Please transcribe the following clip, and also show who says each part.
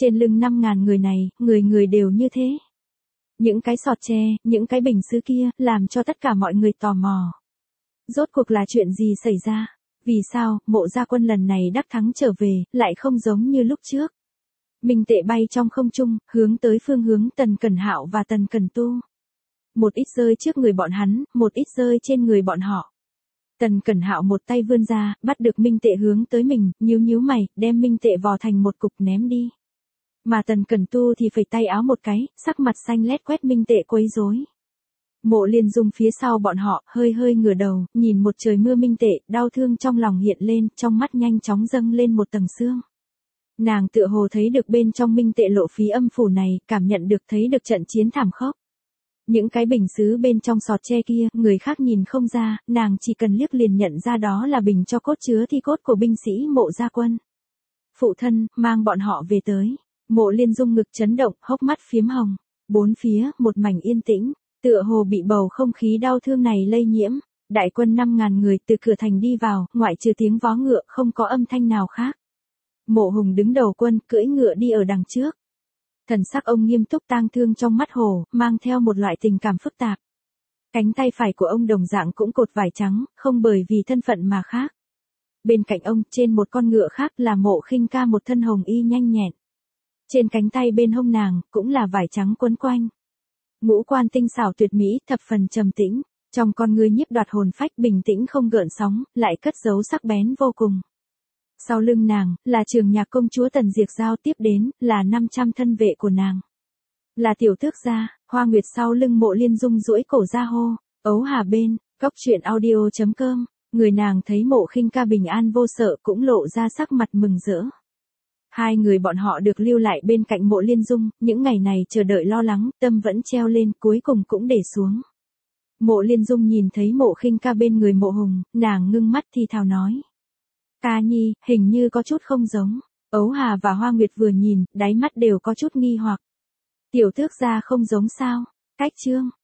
Speaker 1: Trên lưng 5.000 người này, người người đều như thế. Những cái sọt tre, những cái bình sứ kia, làm cho tất cả mọi người tò mò. Rốt cuộc là chuyện gì xảy ra? Vì sao, Mộ Gia Quân lần này đắc thắng trở về, lại không giống như lúc trước? Minh tệ bay trong không trung, hướng tới phương hướng Tần Cẩn Hạo và Tần Cẩn Tu. Một ít rơi trước người bọn hắn, một ít rơi trên người bọn họ. Tần Cẩn Hạo một tay vươn ra, bắt được minh tệ hướng tới mình, nhíu nhíu mày, đem minh tệ vò thành một cục ném đi. Mà Tần Cẩn Tu thì phẩy tay áo một cái, sắc mặt xanh lét quét minh tệ quấy rối. Mộ Liên Dung phía sau bọn họ, hơi hơi ngửa đầu, nhìn một trời mưa minh tệ, đau thương trong lòng hiện lên, trong mắt nhanh chóng dâng lên một tầng sương. Nàng tựa hồ thấy được bên trong minh tệ lộ phí âm phủ này, cảm nhận được thấy được trận chiến thảm khốc. Những cái bình sứ bên trong sọt tre kia, người khác nhìn không ra, nàng chỉ cần liếc liền nhận ra đó là bình cho cốt chứa thi cốt của binh sĩ Mộ Gia Quân. Phụ thân, mang bọn họ về tới. Mộ Liên Dung ngực chấn động, hốc mắt phiếm hồng. Bốn phía, một mảnh yên tĩnh, tựa hồ bị bầu không khí đau thương này lây nhiễm. Đại quân 5.000 người từ cửa thành đi vào, ngoại trừ tiếng vó ngựa, không có âm thanh nào khác. Mộ Hùng đứng đầu quân, cưỡi ngựa đi ở đằng trước. Thần sắc ông nghiêm túc tang thương trong mắt hồ, mang theo một loại tình cảm phức tạp. Cánh tay phải của ông đồng dạng cũng cột vải trắng, không bởi vì thân phận mà khác. Bên cạnh ông, trên một con ngựa khác là Mộ Khinh Ca một thân hồng y nhanh nhẹn. Trên cánh tay bên hông nàng, cũng là vải trắng quấn quanh. Ngũ quan tinh xảo tuyệt mỹ, thập phần trầm tĩnh. Trong con ngươi nhiếp đoạt hồn phách bình tĩnh không gợn sóng, lại cất giấu sắc bén vô cùng. Sau lưng nàng, là Trường Nhạc công chúa Tần Diệc Giao, tiếp đến, là 500 thân vệ của nàng. Là tiểu tước gia, Hoa Nguyệt sau lưng Mộ Liên Dung duỗi cổ ra hô, ấu hà bên, góc truyện audio.com, người nàng thấy Mộ Khinh Ca bình an vô sợ cũng lộ ra sắc mặt mừng rỡ. Hai người bọn họ được lưu lại bên cạnh Mộ Liên Dung, những ngày này chờ đợi lo lắng, tâm vẫn treo lên, cuối cùng cũng để xuống. Mộ Liên Dung nhìn thấy Mộ Khinh Ca bên người Mộ Hùng, nàng ngưng mắt thì thào nói. Ca nhi, hình như có chút không giống. Ấu Hà và Hoa Nguyệt vừa nhìn, đáy mắt đều có chút nghi hoặc. Tiểu tước gia không giống sao? Cách chương.